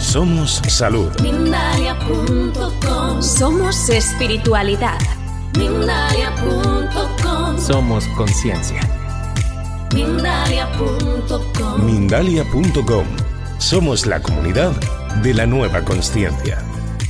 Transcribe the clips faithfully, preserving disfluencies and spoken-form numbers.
Somos salud. Mindalia punto com. Somos espiritualidad. Mindalia punto com. Somos conciencia. Mindalia punto com. Mindalia punto com. Somos la comunidad de la nueva consciencia.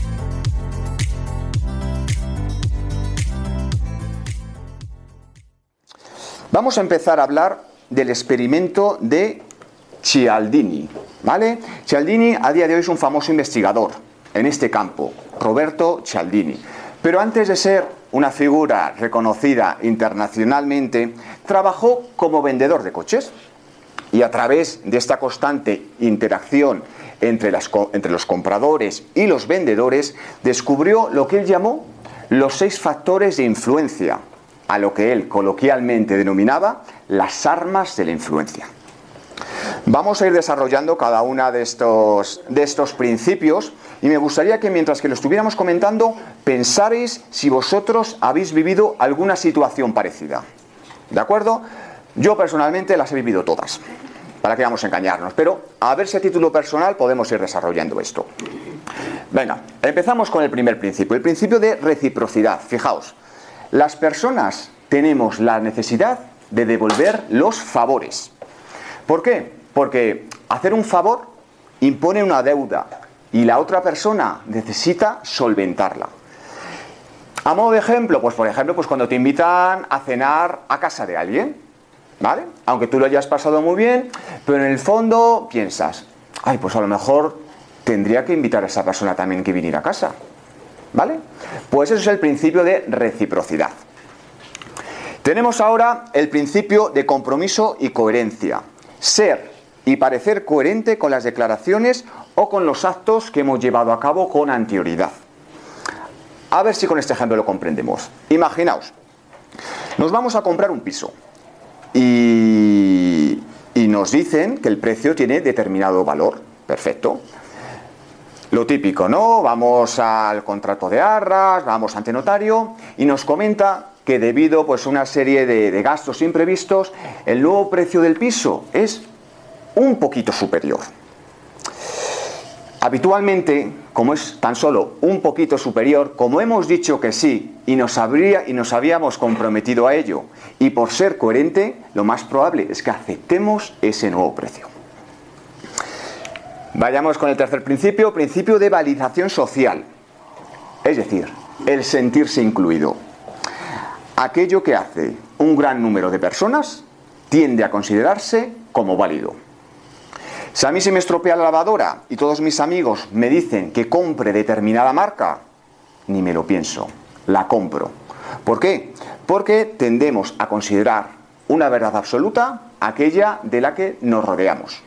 Vamos a empezar a hablar del experimento de Cialdini, ¿vale? Cialdini a día de hoy es un famoso investigador en este campo, Roberto Cialdini. Pero antes de ser una figura reconocida internacionalmente, trabajó como vendedor de coches. Y a través de esta constante interacción entre, las, entre los compradores y los vendedores, descubrió lo que él llamó los seis factores de influencia, a lo que él coloquialmente denominaba las armas de la influencia. Vamos a ir desarrollando cada uno de estos, de estos principios y me gustaría que mientras que lo estuviéramos comentando pensarais si vosotros habéis vivido alguna situación parecida. ¿De acuerdo? Yo personalmente las he vivido todas, para que vamos a engañarnos, pero a ver si a título personal podemos ir desarrollando esto. Venga, empezamos con el primer principio, el principio de reciprocidad. Fijaos, las personas tenemos la necesidad de devolver los favores. ¿Por qué? Porque hacer un favor impone una deuda y la otra persona necesita solventarla. A modo de ejemplo, pues por ejemplo, pues cuando te invitan a cenar a casa de alguien, ¿vale? Aunque tú lo hayas pasado muy bien, pero en el fondo piensas, ay, pues a lo mejor tendría que invitar a esa persona también que viniera a casa, ¿vale? Pues eso es el principio de reciprocidad. Tenemos ahora el principio de compromiso y coherencia. Ser y parecer coherente con las declaraciones o con los actos que hemos llevado a cabo con anterioridad. A ver si con este ejemplo lo comprendemos. Imaginaos, nos vamos a comprar un piso. Y, y nos dicen que el precio tiene determinado valor. Perfecto. Lo típico, ¿no? Vamos al contrato de arras, vamos ante notario y nos comenta que debido pues, a una serie de, de gastos imprevistos, el nuevo precio del piso es un poquito superior. Habitualmente, como es tan solo un poquito superior, como hemos dicho que sí y nos, habría, y nos habíamos comprometido a ello, y por ser coherente, lo más probable es que aceptemos ese nuevo precio. Vayamos con el tercer principio, principio de validación social. Es decir, el sentirse incluido. Aquello que hace un gran número de personas tiende a considerarse como válido. Si a mí se me estropea la lavadora y todos mis amigos me dicen que compre determinada marca, ni me lo pienso, la compro. ¿Por qué? Porque tendemos a considerar una verdad absoluta aquella de la que nos rodeamos.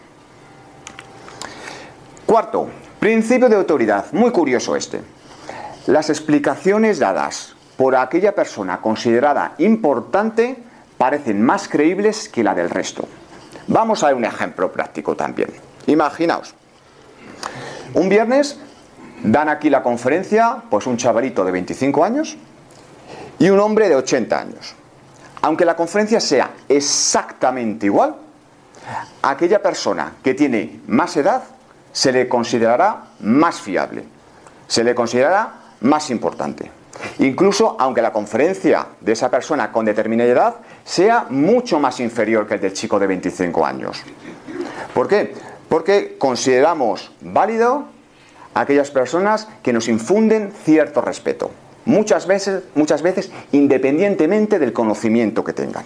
Cuarto, principio de autoridad. Muy curioso este. Las explicaciones dadas por aquella persona considerada importante parecen más creíbles que la del resto. Vamos a ver un ejemplo práctico también. Imaginaos, un viernes dan aquí la conferencia, pues un chavalito de veinticinco años y un hombre de ochenta años. Aunque la conferencia sea exactamente igual, aquella persona que tiene más edad se le considerará más fiable, se le considerará más importante. Incluso aunque la conferencia de esa persona con determinada edad sea mucho más inferior que el del chico de veinticinco años. ¿Por qué? Porque consideramos válido a aquellas personas que nos infunden cierto respeto. Muchas veces, muchas veces independientemente del conocimiento que tengan.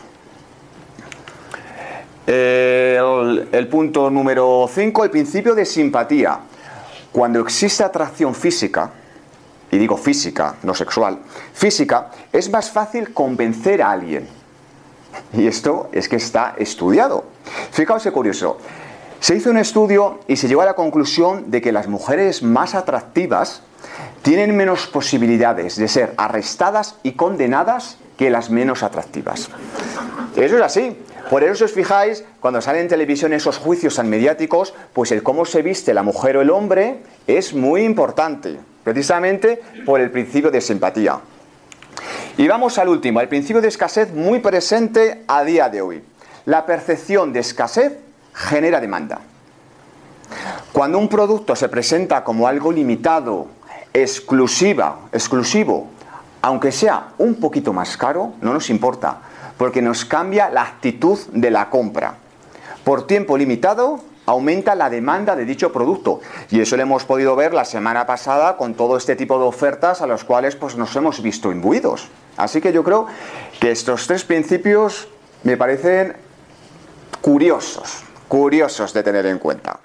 El, el punto número cinco, el principio de simpatía. Cuando existe atracción física, y digo física, no sexual, física, es más fácil convencer a alguien. Y esto es que está estudiado. Fijaos qué curioso. Se hizo un estudio y se llegó a la conclusión de que las mujeres más atractivas tienen menos posibilidades de ser arrestadas y condenadas que las menos atractivas. Eso es así. Por eso, si os fijáis, cuando salen en televisión esos juicios tan mediáticos, pues el cómo se viste la mujer o el hombre es muy importante, precisamente por el principio de simpatía. Y vamos al último, el principio de escasez muy presente a día de hoy. La percepción de escasez genera demanda. Cuando un producto se presenta como algo limitado, exclusiva, exclusivo, aunque sea un poquito más caro, no nos importa, porque nos cambia la actitud de la compra. Por tiempo limitado, aumenta la demanda de dicho producto. Y eso lo hemos podido ver la semana pasada con todo este tipo de ofertas a los cuales pues, nos hemos visto imbuidos. Así que yo creo que estos tres principios me parecen curiosos, curiosos de tener en cuenta.